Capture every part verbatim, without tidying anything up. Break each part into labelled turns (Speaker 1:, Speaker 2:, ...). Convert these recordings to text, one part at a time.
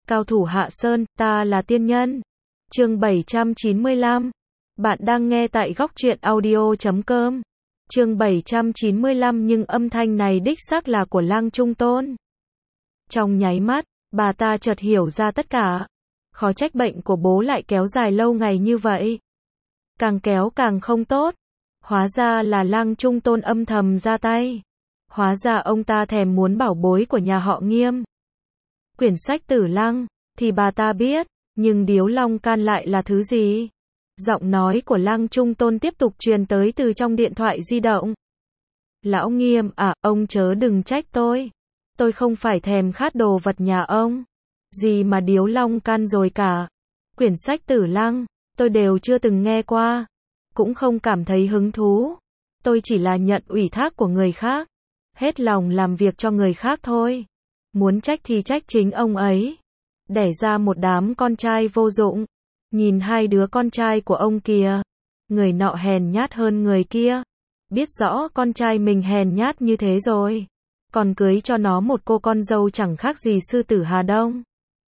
Speaker 1: Cao thủ Hạ Sơn, ta là tiên nhân. Chương bảy trăm chín mươi lăm. Bạn đang nghe tại góc truyện audio chấm com. Chương bảy trăm chín mươi lăm, nhưng âm thanh này đích xác là của Lăng Trung Tôn. Trong nháy mắt, bà ta chợt hiểu ra tất cả. Khó trách bệnh của bố lại kéo dài lâu ngày như vậy. Càng kéo càng không tốt. Hóa ra là Lăng Trung Tôn âm thầm ra tay. Hóa ra ông ta thèm muốn bảo bối của nhà họ Nghiêm. Quyển sách Tử Lăng, thì bà ta biết, nhưng điếu long can lại là thứ gì? Giọng nói của Lăng Trung Tôn tiếp tục truyền tới từ trong điện thoại di động. Lão Nghiêm à, ông chớ đừng trách tôi. Tôi không phải thèm khát đồ vật nhà ông. Gì mà điếu long can rồi cả. Quyển sách Tử Lăng, tôi đều chưa từng nghe qua. Cũng không cảm thấy hứng thú. Tôi chỉ là nhận ủy thác của người khác. Hết lòng làm việc cho người khác thôi. Muốn trách thì trách chính ông ấy. Đẻ ra một đám con trai vô dụng. Nhìn hai đứa con trai của ông kìa. Người nọ hèn nhát hơn người kia. Biết rõ con trai mình hèn nhát như thế rồi. Còn cưới cho nó một cô con dâu chẳng khác gì sư tử Hà Đông.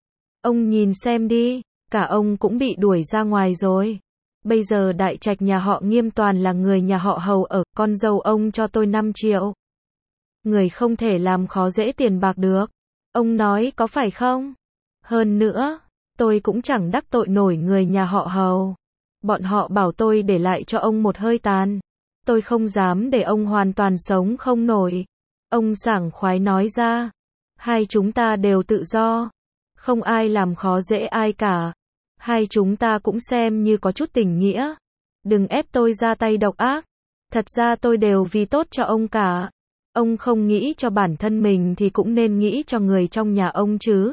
Speaker 1: Ông nhìn xem đi, cả ông cũng bị đuổi ra ngoài rồi. Bây giờ đại trạch nhà họ Nghiêm toàn là người nhà họ Hầu ở, con dâu ông cho tôi năm triệu. Người không thể làm khó dễ tiền bạc được. Ông nói có phải không? Hơn nữa, tôi cũng chẳng đắc tội nổi người nhà họ Hầu. Bọn họ bảo tôi để lại cho ông một hơi tàn. Tôi không dám để ông hoàn toàn sống không nổi. Ông sảng khoái nói ra. Hai chúng ta đều tự do. Không ai làm khó dễ ai cả. Hai chúng ta cũng xem như có chút tình nghĩa. Đừng ép tôi ra tay độc ác. Thật ra tôi đều vì tốt cho ông cả. Ông không nghĩ cho bản thân mình thì cũng nên nghĩ cho người trong nhà ông chứ.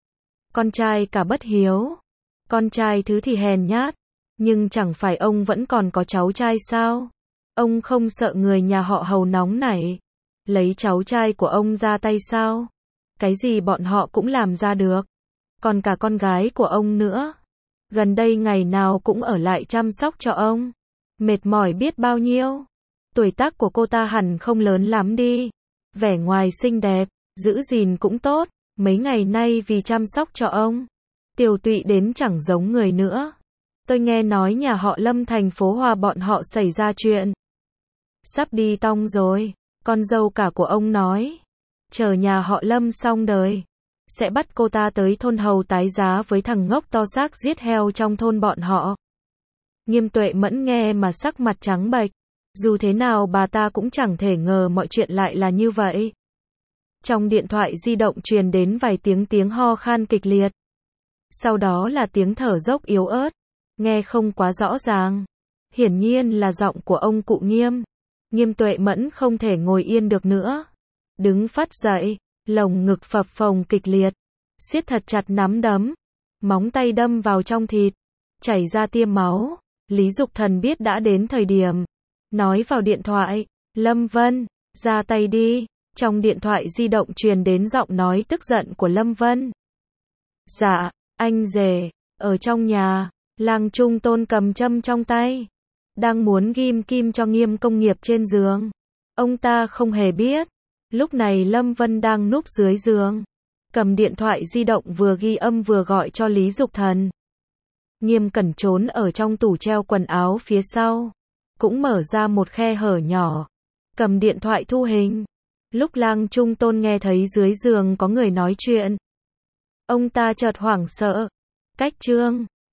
Speaker 1: Con trai cả bất hiếu. Con trai thứ thì hèn nhát. Nhưng chẳng phải ông vẫn còn có cháu trai sao? Ông không sợ người nhà họ Hầu nóng nảy. Lấy cháu trai của ông ra tay sao? Cái gì bọn họ cũng làm ra được. Còn cả con gái của ông nữa. Gần đây ngày nào cũng ở lại chăm sóc cho ông. Mệt mỏi biết bao nhiêu. Tuổi tác của cô ta hẳn không lớn lắm đi. Vẻ ngoài xinh đẹp, giữ gìn cũng tốt. Mấy ngày nay vì chăm sóc cho ông, tiều tụy đến chẳng giống người nữa. Tôi nghe nói nhà họ Lâm thành phố Hòa bọn họ xảy ra chuyện. Sắp đi tong rồi. Con dâu cả của ông nói. Chờ nhà họ Lâm xong đời. Sẽ bắt cô ta tới thôn Hầu tái giá với thằng ngốc to xác giết heo trong thôn bọn họ. Nghiêm Tuệ Mẫn nghe mà sắc mặt trắng bệch. Dù thế nào bà ta cũng chẳng thể ngờ mọi chuyện lại là như vậy. Trong điện thoại di động truyền đến vài tiếng tiếng ho khan kịch liệt. Sau đó là tiếng thở dốc yếu ớt. Nghe không quá rõ ràng. Hiển nhiên là giọng của ông cụ Nghiêm. Nghiêm Tuệ Mẫn không thể ngồi yên được nữa. Đứng phắt dậy, lồng ngực phập phồng kịch liệt. Siết thật chặt nắm đấm. Móng tay đâm vào trong thịt. Chảy ra tia máu. Lý Dục Thần biết đã đến thời điểm. Nói vào điện thoại. Lâm Vân, ra tay đi. Trong điện thoại di động truyền đến giọng nói tức giận của Lâm Vân. Dạ, anh rể, ở trong nhà. Lăng Trung Tôn cầm châm trong tay. Đang muốn ghim kim cho Nghiêm Công Nghiệp trên giường. Ông ta không hề biết. Lúc này Lâm Vân đang núp dưới giường. Cầm điện thoại di động vừa ghi âm vừa gọi cho Lý Dục Thần. Nghiêm Cẩn trốn ở trong tủ treo quần áo phía sau. Cũng mở ra một khe hở nhỏ. Cầm điện thoại thu hình. Lúc Lăng Trung Tôn nghe thấy dưới giường có người nói chuyện. Ông ta chợt hoảng sợ. Cách Trương,